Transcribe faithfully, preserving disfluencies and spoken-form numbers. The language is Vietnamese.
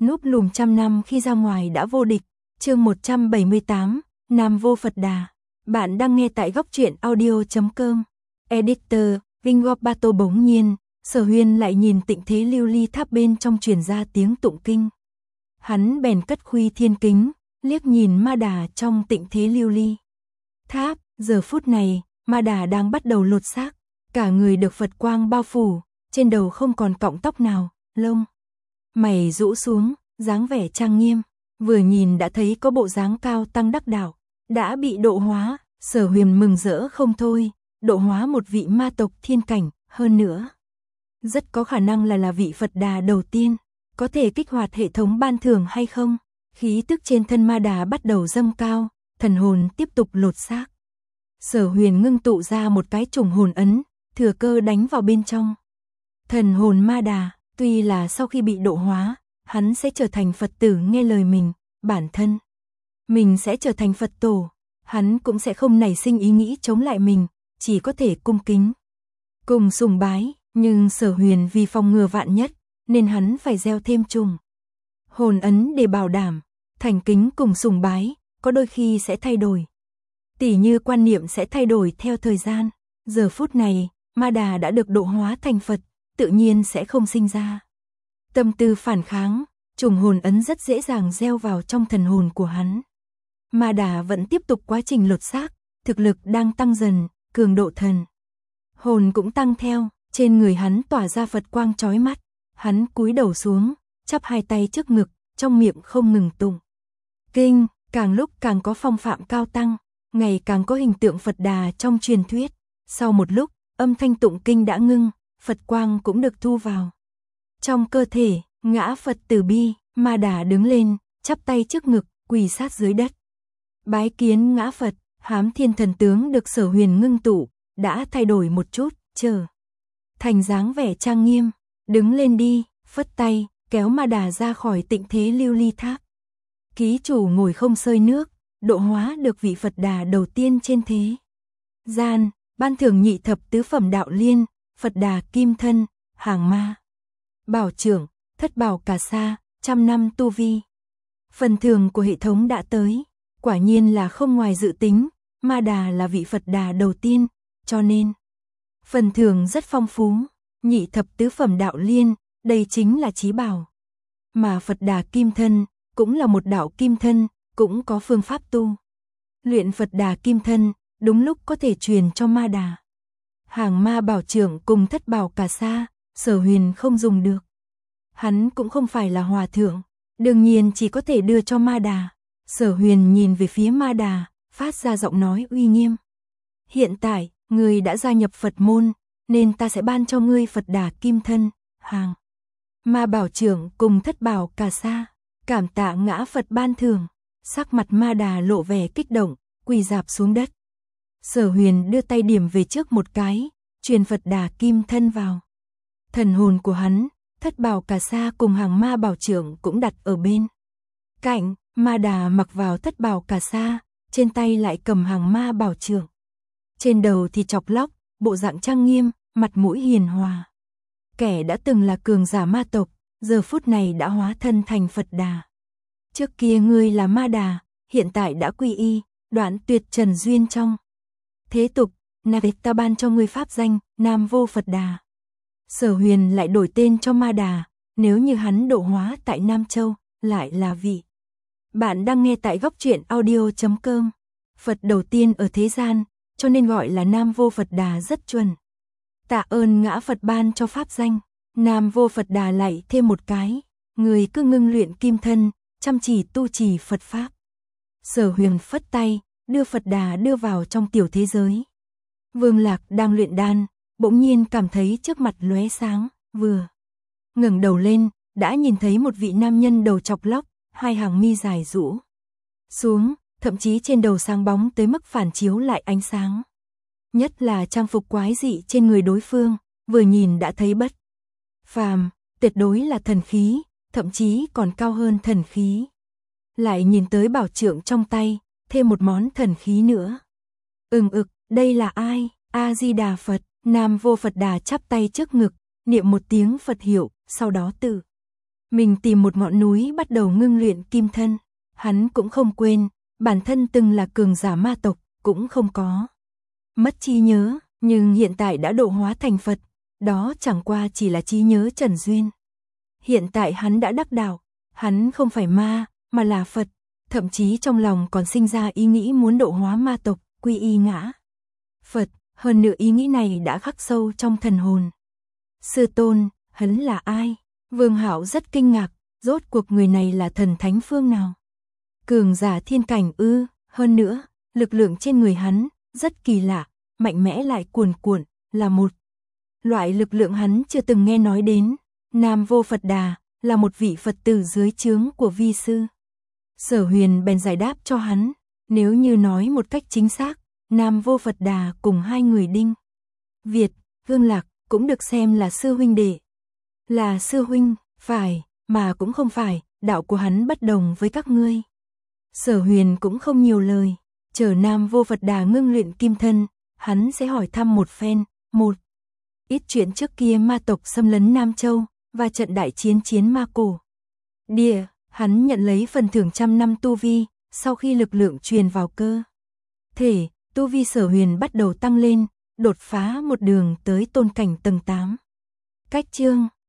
núp lùm trăm năm khi ra ngoài đã vô địch. Chương một trăm bảy mươi tám, Nam Vô Phật Đà. Bạn đang nghe tại góc truyện audio chấm com. Editor, Vingopato. Bỗng nhiên, Sở Huyền lại nhìn Tịnh Thế Lưu Ly Tháp bên trong truyền ra tiếng tụng kinh. Hắn bèn cất khuy thiên kính, liếc nhìn Ma Đà trong Tịnh Thế Lưu Ly Tháp. Giờ phút này, Ma Đà đang bắt đầu lột xác, cả người được Phật quang bao phủ, trên đầu không còn cọng tóc nào, lông mày rũ xuống, dáng vẻ trang nghiêm, vừa nhìn đã thấy có bộ dáng cao tăng đắc đạo, đã bị độ hóa. Sở Huyền mừng rỡ không thôi, độ hóa một vị ma tộc thiên cảnh, hơn nữa rất có khả năng là là vị Phật Đà đầu tiên, có thể kích hoạt hệ thống ban thưởng hay không? Khí tức trên thân Ma Đà bắt đầu dâng cao, thần hồn tiếp tục lột xác. Sở Huyền ngưng tụ ra một cái trùng hồn ấn, thừa cơ đánh vào bên trong thần hồn Ma Đà. Tuy là sau khi bị độ hóa, hắn sẽ trở thành Phật tử nghe lời mình, bản thân mình sẽ trở thành Phật tổ, hắn cũng sẽ không nảy sinh ý nghĩ chống lại mình, chỉ có thể cung kính cùng sùng bái. Nhưng Sở Huyền vì phòng ngừa vạn nhất, nên hắn phải gieo thêm trùng hồn ấn để bảo đảm. Thành kính cùng sùng bái có đôi khi sẽ thay đổi, tỉ như quan niệm sẽ thay đổi theo thời gian. Giờ phút này, Ma Đà đã được độ hóa thành Phật, tự nhiên sẽ không sinh ra tâm tư phản kháng, trùng hồn ấn rất dễ dàng gieo vào trong thần hồn của hắn. Ma Đà vẫn tiếp tục quá trình lột xác, thực lực đang tăng dần, cường độ thần hồn cũng tăng theo, trên người hắn tỏa ra Phật quang chói mắt. Hắn cúi đầu xuống, chắp hai tay trước ngực, trong miệng không ngừng tụng kinh, càng lúc càng có phong phạm cao tăng, ngày càng có hình tượng Phật Đà trong truyền thuyết. Sau một lúc, âm thanh tụng kinh đã ngưng, Phật quang cũng được thu vào trong cơ thể. Ngã Phật từ bi, Ma Đà đứng lên, chắp tay trước ngực, quỳ sát dưới đất, bái kiến Ngã Phật. Hám Thiên thần tướng được Sở Huyền ngưng tụ, đã thay đổi một chút, trở thành dáng vẻ trang nghiêm. Đứng lên đi, phất tay, kéo Ma Đà ra khỏi Tịnh Thế Lưu Ly Tháp. Ký chủ ngồi không sơi nước, độ hóa được vị Phật Đà đầu tiên trên thế gian, ban thưởng nhị thập tứ phẩm đạo liên, Phật Đà kim thân, hàng ma bảo trưởng, thất bảo cà sa, trăm năm tu vi. Phần thưởng của hệ thống đã tới, quả nhiên là không ngoài dự tính. Ma Đà là vị Phật Đà đầu tiên, cho nên phần thưởng rất phong phú. Nhị thập tứ phẩm đạo liên, đây chính là chí bảo. Mà Phật Đà kim thân, cũng là một đạo kim thân, cũng có phương pháp tu luyện Phật Đà kim thân, đúng lúc có thể truyền cho Ma Đà. Hàng ma bảo trưởng cùng thất bảo cà sa, Sở Huyền không dùng được. Hắn cũng không phải là hòa thượng, đương nhiên chỉ có thể đưa cho Ma Đà. Sở Huyền nhìn về phía Ma Đà, phát ra giọng nói uy nghiêm. Hiện tại, ngươi đã gia nhập Phật môn, nên ta sẽ ban cho ngươi Phật Đà kim thân, hàng ma bảo trưởng cùng thất bảo cà sa. Cảm tạ Ngã Phật ban thưởng. Sắc mặt Ma Đà lộ vẻ kích động, quỳ rạp xuống đất. Sở Huyền đưa tay điểm về trước một cái, truyền Phật Đà kim thân vào thần hồn của hắn. Thất bảo cà sa cùng hàng ma bảo trưởng cũng đặt ở bên cạnh. Ma Đà mặc vào thất bảo cà sa, trên tay lại cầm hàng ma bảo trưởng, trên đầu thì chọc lóc, bộ dạng trang nghiêm, mặt mũi hiền hòa. Kẻ đã từng là cường giả ma tộc, giờ phút này đã hóa thân thành Phật Đà. Trước kia ngươi là Ma Đà, hiện tại đã quy y, đoạn tuyệt trần duyên trong thế tục, nạp ta ban cho ngươi pháp danh Nam Vô Phật Đà. Sở Huyền lại đổi tên cho Ma Đà, nếu như hắn độ hóa tại Nam Châu, lại là vị. Bạn đang nghe tại góc truyện audio chấm com. Phật đầu tiên ở thế gian, cho nên gọi là Nam Vô Phật Đà rất chuẩn. Tạ ơn Ngã Phật ban cho pháp danh Nam Vô Phật Đà. Lại thêm một cái, người cứ ngưng luyện kim thân, chăm chỉ tu trì Phật pháp. Sở Huyền phất tay, đưa Phật Đà đưa vào trong tiểu thế giới. Vương Lạc đang luyện đan, bỗng nhiên cảm thấy trước mặt lóe sáng, vừa ngẩng đầu lên, đã nhìn thấy một vị nam nhân đầu chọc lóc, hai hàng mi dài rũ xuống, thậm chí trên đầu sáng bóng tới mức phản chiếu lại ánh sáng. Nhất là trang phục quái dị trên người đối phương, vừa nhìn đã thấy bất phàm, tuyệt đối là thần khí, thậm chí còn cao hơn thần khí. Lại nhìn tới bảo trượng trong tay, thêm một món thần khí nữa. Ừm ực, đây là ai? A Di Đà Phật. Nam Vô Phật Đà chắp tay trước ngực, niệm một tiếng Phật hiệu, sau đó tự Mình tìm một ngọn núi bắt đầu ngưng luyện kim thân. Hắn cũng không quên, bản thân từng là cường giả ma tộc, cũng không có mất trí nhớ, nhưng hiện tại đã độ hóa thành Phật, đó chẳng qua chỉ là trí nhớ trần duyên. Hiện tại hắn đã đắc đạo, hắn không phải ma, mà là Phật, thậm chí trong lòng còn sinh ra ý nghĩ muốn độ hóa ma tộc, quy y ngã Phật, hơn nữa ý nghĩ này đã khắc sâu trong thần hồn. Sư tôn, hắn là ai? Vương Hạo rất kinh ngạc, rốt cuộc người này là thần thánh phương nào? Cường giả thiên cảnh ư, hơn nữa, lực lượng trên người hắn rất kỳ lạ, mạnh mẽ lại cuồn cuộn, là một loại lực lượng hắn chưa từng nghe nói đến. Nam Vô Phật Đà là một vị Phật tử dưới trướng của vi sư. Sở Huyền bèn giải đáp cho hắn, nếu như nói một cách chính xác, Nam Vô Phật Đà cùng hai người Đinh Việt, Vương Lạc cũng được xem là sư huynh đệ. Là sư huynh, phải, mà cũng không phải, đạo của hắn bất đồng với các ngươi. Sở Huyền cũng không nhiều lời, chờ Nam Vô Phật Đà ngưng luyện kim thân, hắn sẽ hỏi thăm một phen, một ít chuyện trước kia ma tộc xâm lấn Nam Châu, và trận đại chiến chiến ma cổ địa, hắn nhận lấy phần thưởng trăm năm tu vi, sau khi lực lượng truyền vào cơ thể, tu vi Sở Huyền bắt đầu tăng lên, đột phá một đường tới tôn cảnh tầng tám. Cách chương